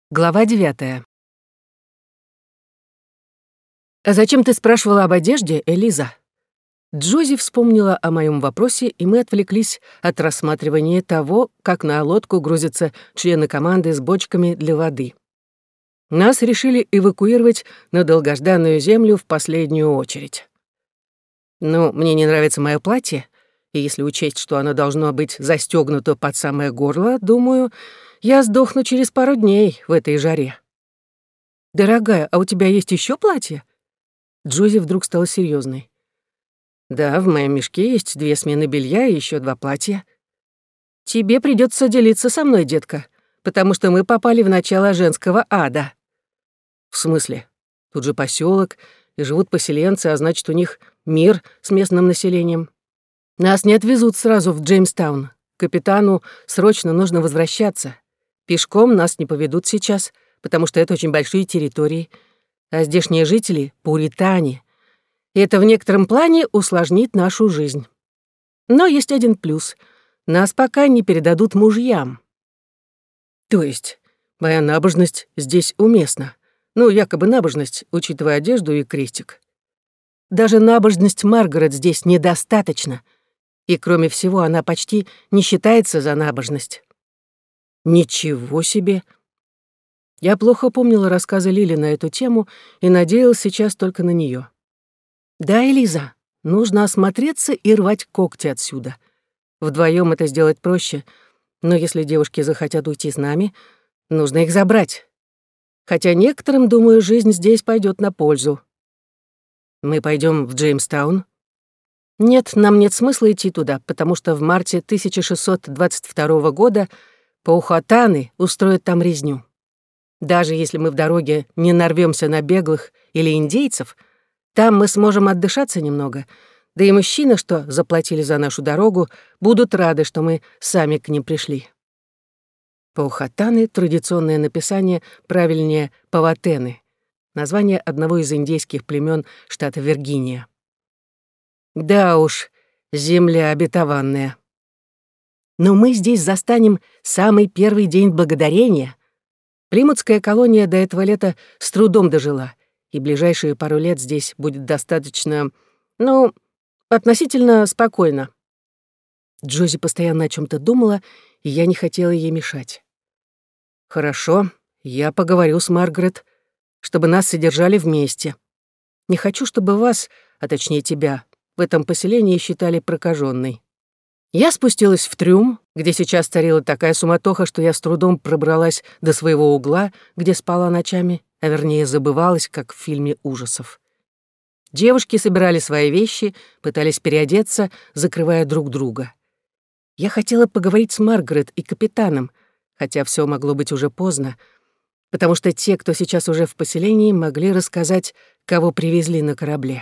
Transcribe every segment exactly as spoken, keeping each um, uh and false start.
Глава девятая. «А зачем ты спрашивала об одежде, Элиза?» Джози вспомнила о моем вопросе, и мы отвлеклись от рассматривания того, как на лодку грузятся члены команды с бочками для воды. Нас решили эвакуировать на долгожданную землю в последнюю очередь. Ну, мне не нравится мое платье, и если учесть, что оно должно быть застегнуто под самое горло, думаю, я сдохну через пару дней в этой жаре. «Дорогая, а у тебя есть еще платье?» Джози вдруг стала серьезной. «Да, в моем мешке есть две смены белья и еще два платья. Тебе придется делиться со мной, детка, потому что мы попали в начало женского ада». «В смысле? Тут же поселок, и живут поселенцы, а значит, у них мир с местным населением. Нас не отвезут сразу в Джеймстаун. Капитану срочно нужно возвращаться. Пешком нас не поведут сейчас, потому что это очень большие территории, а здешние жители — пуритане. И это в некотором плане усложнит нашу жизнь. Но есть один плюс. Нас пока не передадут мужьям. То есть моя набожность здесь уместна. Ну, якобы набожность, учитывая одежду и крестик. Даже набожность Маргарет здесь недостаточно. И, кроме всего, она почти не считается за набожность. Ничего себе! Я плохо помнила рассказы Лили на эту тему и надеялась сейчас только на нее. Да, Элиза, нужно осмотреться и рвать когти отсюда. Вдвоем это сделать проще, но если девушки захотят уйти с нами, нужно их забрать. Хотя некоторым, думаю, жизнь здесь пойдет на пользу. Мы пойдем в Джеймстаун? Нет, нам нет смысла идти туда, потому что в марте тысяча шестьсот двадцать второго года паухатаны устроят там резню. Даже если мы в дороге не нарвемся на беглых или индейцев, там мы сможем отдышаться немного, да и мужчины, что заплатили за нашу дорогу, будут рады, что мы сами к ним пришли. Паухатаны — традиционное написание, правильнее паватены, название одного из индейских племен штата Виргиния. Да уж, земля обетованная. Но мы здесь застанем самый первый день благодарения. Плимутская колония до этого лета с трудом дожила, и ближайшие пару лет здесь будет достаточно, ну, относительно спокойно. Джози постоянно о чем-то думала, и я не хотела ей мешать. «Хорошо, я поговорю с Маргарет, чтобы нас содержали вместе. Не хочу, чтобы вас, а точнее тебя, в этом поселении считали прокаженной». Я спустилась в трюм, где сейчас царила такая суматоха, что я с трудом пробралась до своего угла, где спала ночами, а вернее забывалась, как в фильме ужасов. Девушки собирали свои вещи, пытались переодеться, закрывая друг друга. Я хотела поговорить с Маргарет и капитаном, хотя все могло быть уже поздно, потому что те, кто сейчас уже в поселении, могли рассказать, кого привезли на корабле.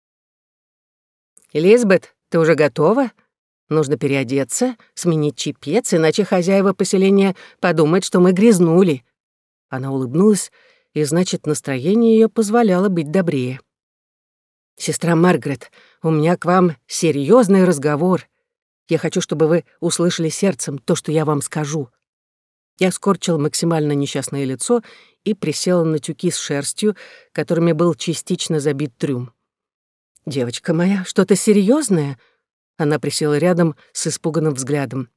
«Элизабет, ты уже готова? Нужно переодеться, сменить чепец, иначе хозяева поселения подумают, что мы грязнули». Она улыбнулась, и, значит, настроение ее позволяло быть добрее. «Сестра Маргарет, у меня к вам серьезный разговор. Я хочу, чтобы вы услышали сердцем то, что я вам скажу». Я скорчил максимально несчастное лицо и присела на тюки с шерстью, которыми был частично забит трюм. «Девочка моя, что-то серьезное? Она присела рядом с испуганным взглядом.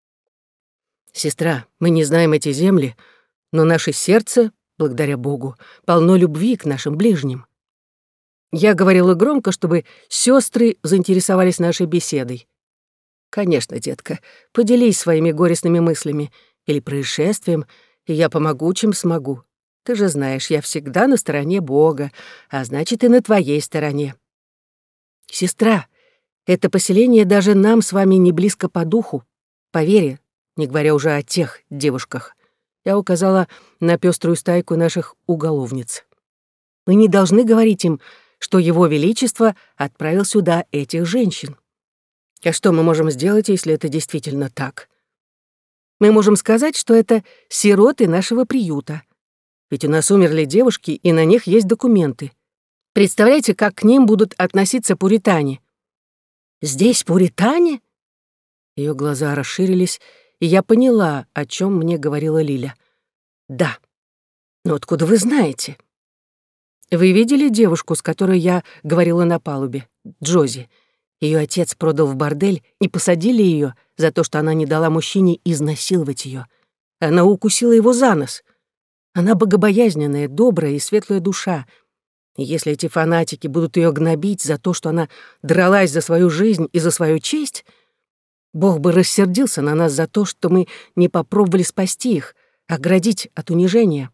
«Сестра, мы не знаем эти земли, но наше сердце, благодаря Богу, полно любви к нашим ближним». Я говорила громко, чтобы сестры заинтересовались нашей беседой. «Конечно, детка, поделись своими горестными мыслями или происшествием, и я помогу, чем смогу. Ты же знаешь, я всегда на стороне Бога, а значит, и на твоей стороне. Сестра, это поселение даже нам с вами не близко по духу. Поверь, не говоря уже о тех девушках». Я указала на пеструю стайку наших уголовниц. «Мы не должны говорить им, что Его Величество отправил сюда этих женщин. А что мы можем сделать, если это действительно так? Мы можем сказать, что это сироты нашего приюта. Ведь у нас умерли девушки, и на них есть документы. Представляете, как к ним будут относиться пуритане?» «Здесь пуритане?» Ее глаза расширились, и я поняла, о чем мне говорила Лиля. «Да, Но откуда вы знаете? Вы видели девушку, с которой я говорила на палубе, Джози? Ее отец продал в бордель и посадили ее за то, что она не дала мужчине изнасиловать ее. Она укусила его за нос. Она богобоязненная, добрая и светлая душа. И если эти фанатики будут ее гнобить за то, что она дралась за свою жизнь и за свою честь, Бог бы рассердился на нас за то, что мы не попробовали спасти их, оградить от унижения.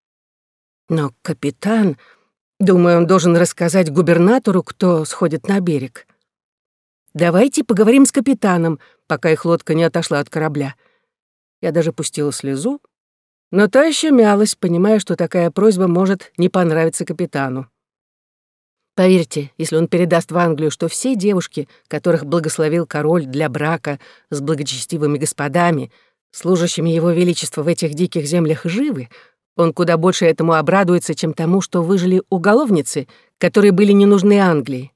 Но капитан, думаю, он должен рассказать губернатору, кто сходит на берег. Давайте поговорим с капитаном, пока их лодка не отошла от корабля. Я даже пустила слезу, но та еще мялась, понимая, что такая просьба может не понравиться капитану. Поверьте, если он передаст в Англию, что все девушки, которых благословил король для брака с благочестивыми господами, служащими его величества в этих диких землях, живы, он куда больше этому обрадуется, чем тому, что выжили уголовницы, которые были не нужны Англии.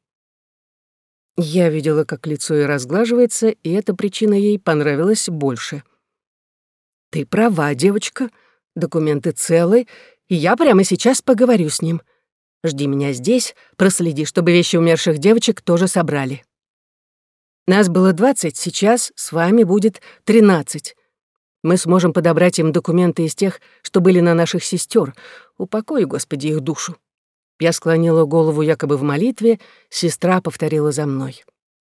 Я видела, как лицо ей разглаживается, и эта причина ей понравилась больше. «Ты права, девочка, документы целы, и я прямо сейчас поговорю с ним. Жди меня здесь, проследи, чтобы вещи умерших девочек тоже собрали. Нас было двадцать, сейчас с вами будет тринадцать. Мы сможем подобрать им документы из тех, что были на наших сестер. Упокой, Господи, их душу». Я склонила голову якобы в молитве, сестра повторила за мной.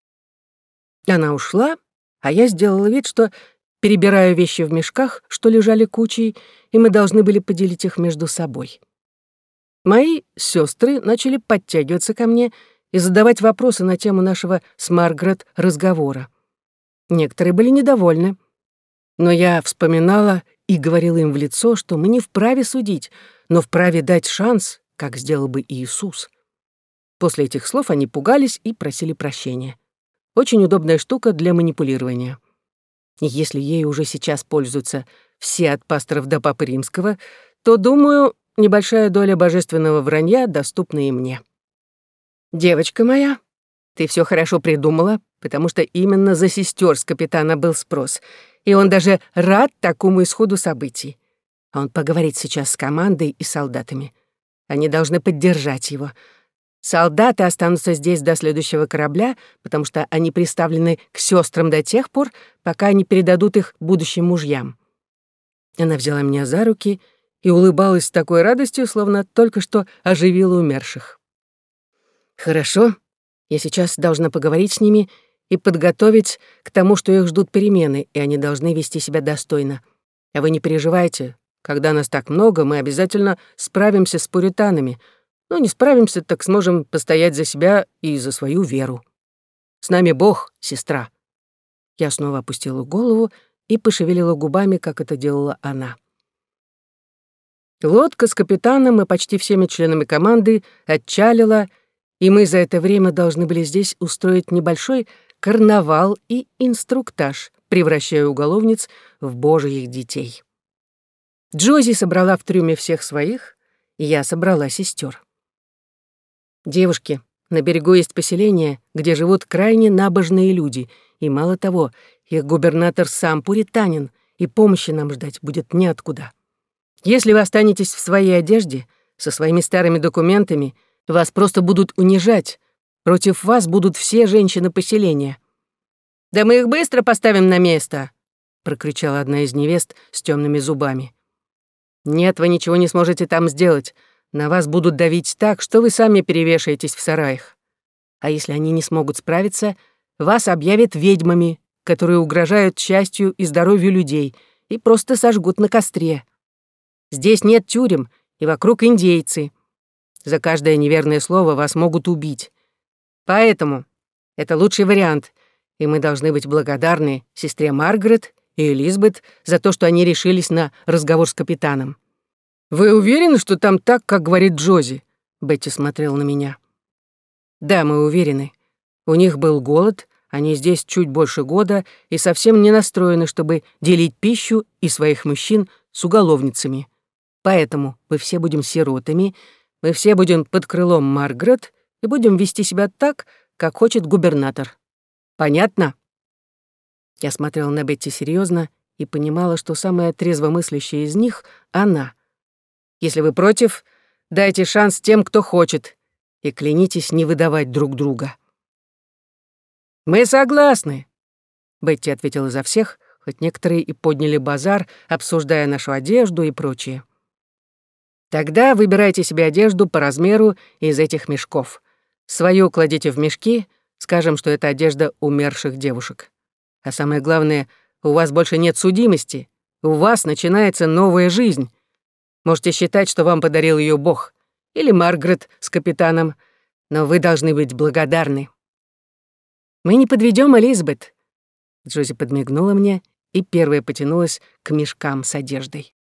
Она ушла, а я сделала вид, что перебираю вещи в мешках, что лежали кучей, и мы должны были поделить их между собой. Мои сестры начали подтягиваться ко мне и задавать вопросы на тему нашего с Маргарет разговора. Некоторые были недовольны, но я вспоминала и говорила им в лицо, что мы не вправе судить, но вправе дать шанс, как сделал бы Иисус. После этих слов они пугались и просили прощения. Очень удобная штука для манипулирования. И если ей уже сейчас пользуются все от пасторов до Папы Римского, то, думаю, небольшая доля божественного вранья доступна и мне. «Девочка моя, ты все хорошо придумала, потому что именно за сестер с капитана был спрос, и он даже рад такому исходу событий. Он поговорит сейчас с командой и солдатами. Они должны поддержать его. Солдаты останутся здесь до следующего корабля, потому что они приставлены к сестрам до тех пор, пока они передадут их будущим мужьям». Она взяла меня за руки и улыбалась с такой радостью, словно только что оживила умерших. «Хорошо, я сейчас должна поговорить с ними и подготовить к тому, что их ждут перемены, и они должны вести себя достойно. А вы не переживайте, когда нас так много, мы обязательно справимся с пуританами. Ну, не справимся, так сможем постоять за себя и за свою веру. С нами Бог, сестра». Я снова опустила голову и пошевелила губами, как это делала она. Лодка с капитаном и почти всеми членами команды отчалила, и мы за это время должны были здесь устроить небольшой карнавал и инструктаж, превращая уголовниц в божьих детей. Джози собрала в трюме всех своих, и я собрала сестер. «Девушки, на берегу есть поселение, где живут крайне набожные люди, и мало того, их губернатор сам пуританин, и помощи нам ждать будет неоткуда. Если вы останетесь в своей одежде, со своими старыми документами, вас просто будут унижать. Против вас будут все женщины поселения». «Да мы их быстро поставим на место!» — прокричала одна из невест с темными зубами. «Нет, вы ничего не сможете там сделать. На вас будут давить так, что вы сами перевешаетесь в сараях. А если они не смогут справиться, вас объявят ведьмами, которые угрожают счастью и здоровью людей, и просто сожгут на костре. Здесь нет тюрем, и вокруг индейцы. За каждое неверное слово вас могут убить. Поэтому это лучший вариант, и мы должны быть благодарны сестре Маргарет и Элизабет за то, что они решились на разговор с капитаном». «Вы уверены, что там так, как говорит Джози?» Бетти смотрела на меня. «Да, мы уверены. У них был голод, они здесь чуть больше года и совсем не настроены, чтобы делить пищу и своих мужчин с уголовницами. Поэтому мы все будем сиротами, мы все будем под крылом Маргарет и будем вести себя так, как хочет губернатор. Понятно?» Я смотрела на Бетти серьезно и понимала, что самая трезвомыслящая из них — она. Если вы против, дайте шанс тем, кто хочет, и клянитесь не выдавать друг друга». «Мы согласны», — Бетти ответила за всех, хоть некоторые и подняли базар, обсуждая нашу одежду и прочее. «Тогда выбирайте себе одежду по размеру из этих мешков. Свою кладите в мешки, скажем, что это одежда умерших девушек. А самое главное, у вас больше нет судимости, у вас начинается новая жизнь. Можете считать, что вам подарил ее Бог, или Маргарет с капитаном, но вы должны быть благодарны». «Мы не подведем, Элизабет». Джози подмигнула мне и первая потянулась к мешкам с одеждой.